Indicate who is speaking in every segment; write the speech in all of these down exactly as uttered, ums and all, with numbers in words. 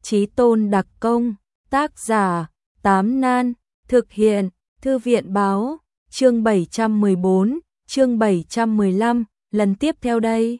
Speaker 1: Chí tôn đặc công, tác giả, Tám Nan, thực hiện, Thư viện báo, chương bảy trăm mười bốn, chương bảy trăm mười lăm, lần tiếp theo đây.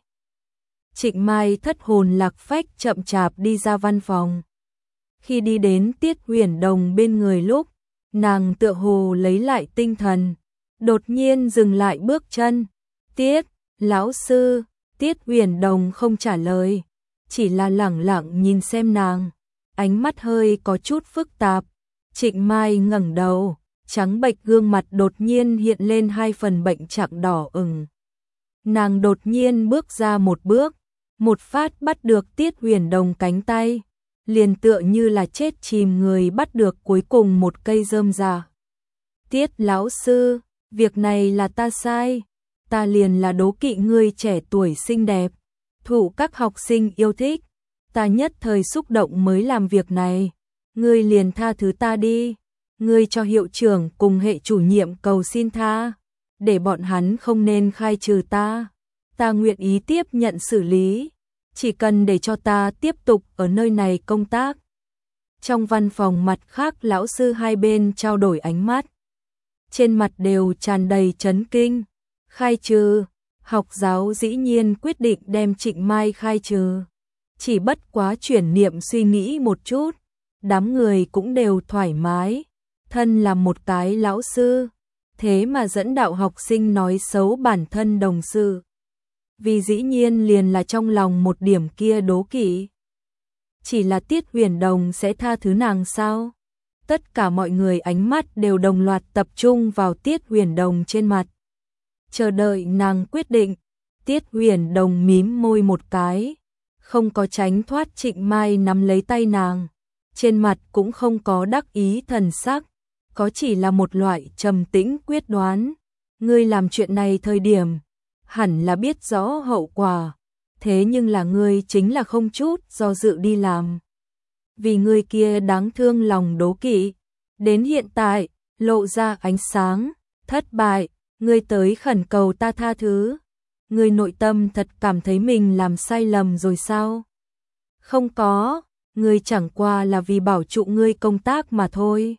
Speaker 1: Trịnh Mai thất hồn lạc phách chậm chạp đi ra văn phòng. Khi đi đến Tiết Huyền Đồng bên người lúc, nàng tựa hồ lấy lại tinh thần, đột nhiên dừng lại bước chân. Tiết, lão sư, Tiết Huyền Đồng không trả lời, chỉ là lẳng lặng nhìn xem nàng, ánh mắt hơi có chút phức tạp. Trịnh Mai ngẩng đầu, trắng bệch gương mặt đột nhiên hiện lên hai phần bệnh trạng đỏ ửng. Nàng đột nhiên bước ra một bước, một phát bắt được Tiết Huyền Đồng cánh tay, liền tựa như là chết chìm người bắt được cuối cùng một cây rơm rạ. Tiết lão sư, việc này là ta sai, ta liền là đố kỵ ngươi trẻ tuổi xinh đẹp, thụ các học sinh yêu thích, ta nhất thời xúc động mới làm việc này, ngươi liền tha thứ ta đi, ngươi cho hiệu trưởng cùng hệ chủ nhiệm cầu xin tha, để bọn hắn không nên khai trừ ta, ta nguyện ý tiếp nhận xử lý, chỉ cần để cho ta tiếp tục ở nơi này công tác. Trong văn phòng mặt khác lão sư hai bên trao đổi ánh mắt, trên mặt đều tràn đầy chấn kinh. Khai trừ, học giáo dĩ nhiên quyết định đem Trịnh Mai khai trừ. Chỉ bất quá chuyển niệm suy nghĩ một chút, đám người cũng đều thoải mái. Thân là một cái lão sư, thế mà dẫn đạo học sinh nói xấu bản thân đồng sự. Vì dĩ nhiên liền là trong lòng một điểm kia đố kỵ. Chỉ là Tiết Huyền Đồng sẽ tha thứ nàng sao? Tất cả mọi người ánh mắt đều đồng loạt tập trung vào Tiết Huyền Đồng trên mặt, chờ đợi nàng quyết định. Tiết Huyền Đồng mím môi một cái, không có tránh thoát Trịnh Mai nắm lấy tay nàng, trên mặt cũng không có đắc ý thần sắc, có chỉ là một loại trầm tĩnh quyết đoán. Ngươi làm chuyện này thời điểm, hẳn là biết rõ hậu quả, thế nhưng là ngươi chính là không chút do dự đi làm. Vì ngươi kia đáng thương lòng đố kỵ, đến hiện tại, lộ ra ánh sáng, thất bại, ngươi tới khẩn cầu ta tha thứ. Ngươi nội tâm thật cảm thấy mình làm sai lầm rồi sao? Không có, ngươi chẳng qua là vì bảo trụ ngươi công tác mà thôi.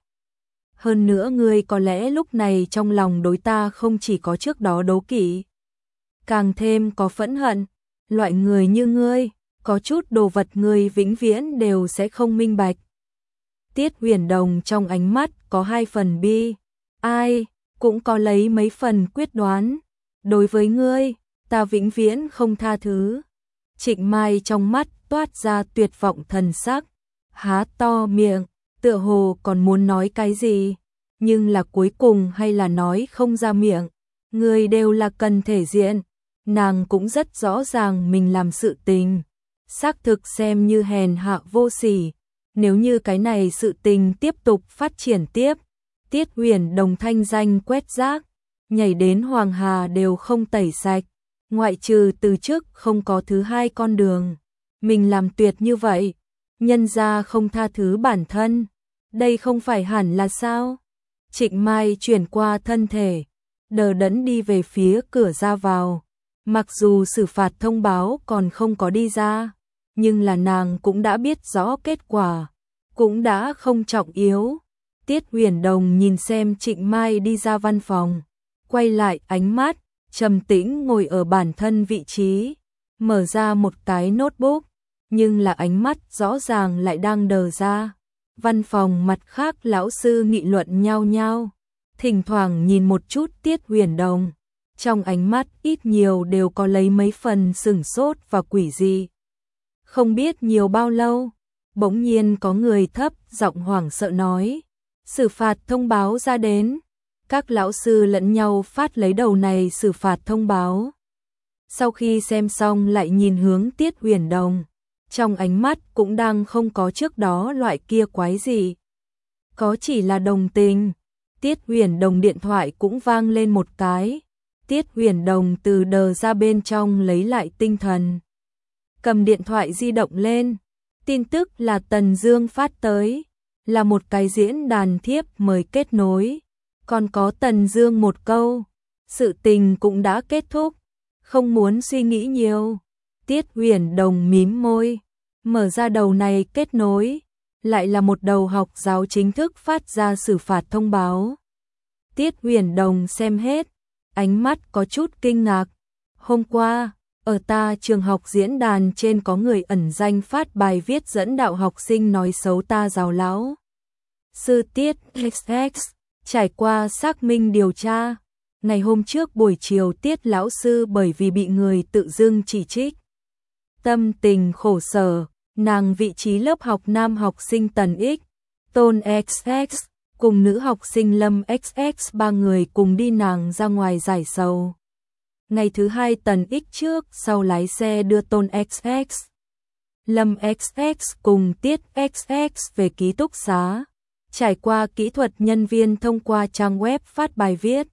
Speaker 1: Hơn nữa ngươi có lẽ lúc này trong lòng đối ta không chỉ có trước đó đố kỵ, càng thêm có phẫn hận. Loại người như ngươi, có chút đồ vật ngươi vĩnh viễn đều sẽ không minh bạch. Tiết Huyền Đồng trong ánh mắt có hai phần bi ai, cũng có lấy mấy phần quyết đoán. Đối với ngươi, ta vĩnh viễn không tha thứ. Trịnh Mai trong mắt toát ra tuyệt vọng thần sắc, há to miệng, tựa hồ còn muốn nói cái gì, nhưng là cuối cùng hay là nói không ra miệng. Ngươi đều là cần thể diện, nàng cũng rất rõ ràng mình làm sự tình, xác thực xem như hèn hạ vô sỉ. Nếu như cái này sự tình tiếp tục phát triển tiếp, Tiết Huyền Đồng thanh danh quét rác, nhảy đến Hoàng Hà đều không tẩy sạch, ngoại trừ từ trước không có thứ hai con đường. Mình làm tuyệt như vậy, nhân gia không tha thứ bản thân, đây không phải hẳn là sao? Trịnh Mai chuyển qua thân thể, đờ đẫn đi về phía cửa ra vào. Mặc dù xử phạt thông báo còn không có đi ra, nhưng là nàng cũng đã biết rõ kết quả, cũng đã không trọng yếu. Tiết Huyền Đồng nhìn xem Trịnh Mai đi ra văn phòng, quay lại ánh mắt, trầm tĩnh ngồi ở bản thân vị trí, mở ra một cái notebook, nhưng là ánh mắt rõ ràng lại đang đờ ra. Văn phòng mặt khác lão sư nghị luận nhau nhau, thỉnh thoảng nhìn một chút Tiết Huyền Đồng, trong ánh mắt ít nhiều đều có lấy mấy phần sửng sốt và quỷ dị. Không biết nhiều bao lâu, bỗng nhiên có người thấp giọng hoảng sợ nói, xử phạt thông báo ra đến. Các lão sư lẫn nhau phát lấy đầu này xử phạt thông báo. Sau khi xem xong lại nhìn hướng Tiết Huyền Đồng, trong ánh mắt cũng đang không có trước đó loại kia quái gì, có chỉ là đồng tình. Tiết Huyền Đồng điện thoại cũng vang lên một cái. Tiết Huyền Đồng từ đờ ra bên trong lấy lại tinh thần, cầm điện thoại di động lên, tin tức là Tần Dương phát tới, là một cái diễn đàn thiếp mời kết nối, còn có Tần Dương một câu, sự tình cũng đã kết thúc, không muốn suy nghĩ nhiều. Tiết Huyền Đồng mím môi, Mở ra đầu này kết nối, lại là một đầu học giáo chính thức phát ra xử phạt thông báo. Tiết Huyền Đồng xem hết, ánh mắt có chút kinh ngạc. Hôm qua, ở ta trường học diễn đàn trên có người ẩn danh phát bài viết dẫn đạo học sinh nói xấu ta giáo lão sư Tiết ích ích. Trải qua xác minh điều tra, ngày hôm trước buổi chiều Tiết lão sư bởi vì bị người tự dưng chỉ trích, tâm tình khổ sở, nàng vị trí lớp học nam học sinh Tần X, Tôn ích ích cùng nữ học sinh Lâm ích ích ba người cùng đi nàng ra ngoài giải sầu. Ngày thứ hai Tần X trước sau lái xe đưa Tôn ích ích, Lâm ích ích cùng Tiết ích ích về ký túc xá. Trải qua kỹ thuật nhân viên thông qua trang web phát bài viết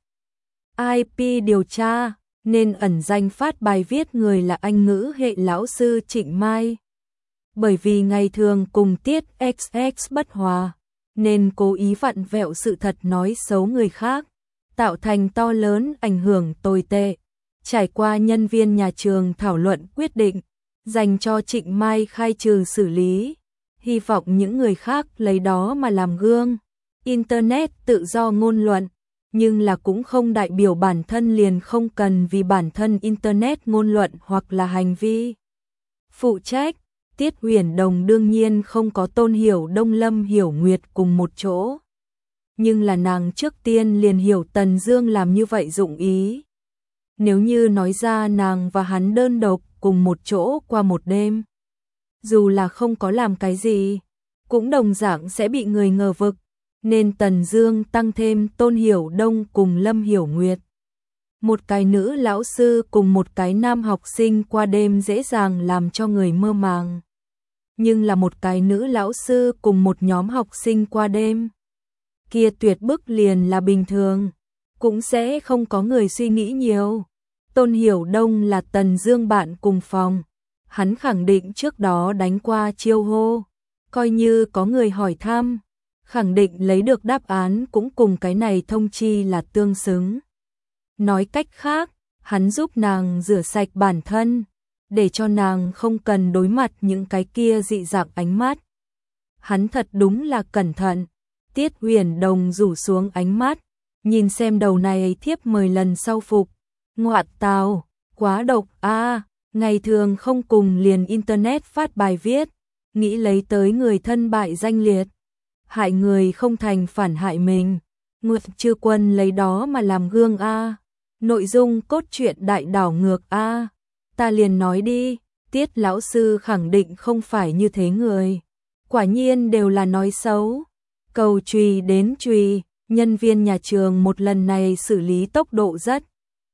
Speaker 1: i pê điều tra, nên ẩn danh phát bài viết người là Anh ngữ hệ lão sư Trịnh Mai. Bởi vì ngày thường cùng Tiết ích ích bất hòa, nên cố ý vặn vẹo sự thật nói xấu người khác, tạo thành to lớn ảnh hưởng tồi tệ. Trải qua nhân viên nhà trường thảo luận quyết định, dành cho Trịnh Mai khai trừ xử lý. Hy vọng những người khác lấy đó mà làm gương. Internet tự do ngôn luận, nhưng là cũng không đại biểu bản thân liền không cần vì bản thân Internet ngôn luận hoặc là hành vi. Phụ trách, Tiết Huyền Đồng đương nhiên không có Tôn Hiểu Đông Lâm Hiểu Nguyệt cùng một chỗ. Nhưng là nàng trước tiên liền hiểu Tần Dương làm như vậy dụng ý. Nếu như nói ra nàng và hắn đơn độc cùng một chỗ qua một đêm, dù là không có làm cái gì, cũng đồng dạng sẽ bị người ngờ vực, nên Tần Dương tăng thêm Tôn Hiểu Đông cùng Lâm Hiểu Nguyệt. Một cái nữ lão sư cùng một cái nam học sinh qua đêm dễ dàng làm cho người mơ màng. Nhưng là một cái nữ lão sư cùng một nhóm học sinh qua đêm, kia tuyệt bức liền là bình thường, cũng sẽ không có người suy nghĩ nhiều. Tôn Hiểu Đông là Tần Dương bạn cùng phòng. Hắn khẳng định trước đó đánh qua chiêu hô, coi như có người hỏi thăm, khẳng định lấy được đáp án cũng cùng cái này thông chi là tương xứng. Nói cách khác, hắn giúp nàng rửa sạch bản thân, để cho nàng không cần đối mặt những cái kia dị dạng ánh mắt. Hắn thật đúng là cẩn thận. Tiết Huyền Đồng rủ xuống ánh mắt, nhìn xem đầu này thiếp mười lần sau phục. Ngoạn tào, quá độc a. À. Ngày thường không cùng liền Internet phát bài viết, nghĩ lấy tới người thân bại danh liệt, hại người không thành phản hại mình. Nguyệt Chư Quân lấy đó mà làm gương a. Nội dung cốt truyện đại đảo ngược a. Ta liền nói đi, Tiết lão sư khẳng định không phải như thế người. Quả nhiên đều là nói xấu. Cầu chùy đến chùy, nhân viên nhà trường một lần này xử lý tốc độ rất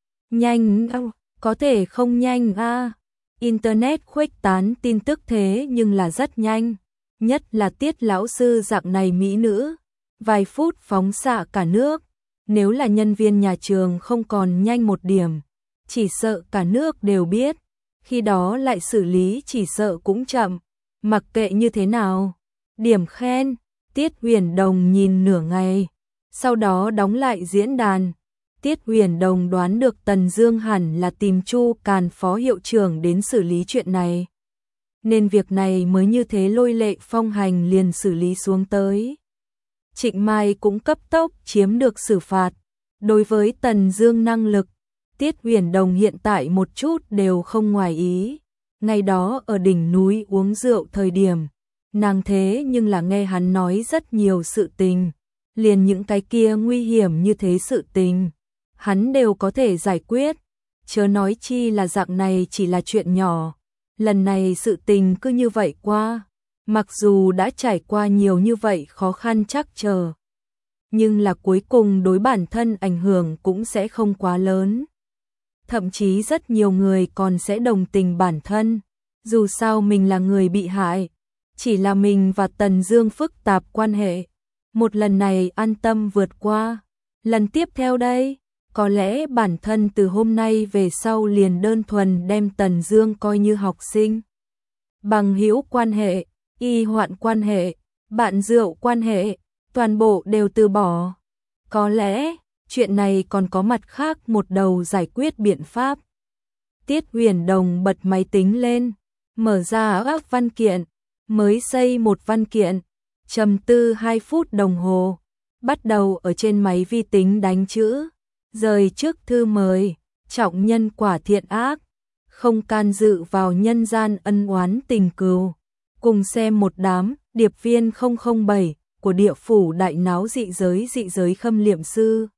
Speaker 1: nhanh. Có thể không nhanh a. À. Internet khuếch tán tin tức thế nhưng là rất nhanh, nhất là Tiết lão sư dạng này mỹ nữ, vài phút phóng xạ cả nước. Nếu là nhân viên nhà trường không còn nhanh một điểm, chỉ sợ cả nước đều biết, khi đó lại xử lý chỉ sợ cũng chậm. Mặc kệ như thế nào, điểm khen. Tiết Huyền Đồng nhìn nửa ngày, sau đó đóng lại diễn đàn. Tiết Huyền Đồng đoán được Tần Dương hẳn là tìm Chu Càn phó hiệu trưởng đến xử lý chuyện này, nên việc này mới như thế lôi lệ phong hành liền xử lý xuống tới. Trịnh Mai cũng cấp tốc chiếm được xử phạt. Đối với Tần Dương năng lực, Tiết Huyền Đồng hiện tại một chút đều không ngoài ý. Ngày đó ở đỉnh núi uống rượu thời điểm, nàng thế nhưng là nghe hắn nói rất nhiều sự tình, liền những cái kia nguy hiểm như thế sự tình, hắn đều có thể giải quyết, chớ nói chi là dạng này chỉ là chuyện nhỏ. Lần này sự tình cứ như vậy qua, mặc dù đã trải qua nhiều như vậy khó khăn trắc trở, nhưng là cuối cùng đối bản thân ảnh hưởng cũng sẽ không quá lớn. Thậm chí rất nhiều người còn sẽ đồng tình bản thân, dù sao mình là người bị hại, chỉ là mình và Tần Dương phức tạp quan hệ. Một lần này an tâm vượt qua, lần tiếp theo đây, có lẽ bản thân từ hôm nay về sau liền đơn thuần đem Tần Dương coi như học sinh. Bằng hữu quan hệ, y hoạn quan hệ, bạn rượu quan hệ, toàn bộ đều từ bỏ. Có lẽ, chuyện này còn có mặt khác một đầu giải quyết biện pháp. Tiết Huyền Đồng bật máy tính lên, mở ra các văn kiện, mới xây một văn kiện, trầm tư hai phút đồng hồ, bắt đầu ở trên máy vi tính đánh chữ, rời trước thư mời, trọng nhân quả thiện ác, không can dự vào nhân gian ân oán tình cừu. Cùng xem một đám điệp viên không không bảy của địa phủ đại náo dị giới dị giới khâm liệm sư.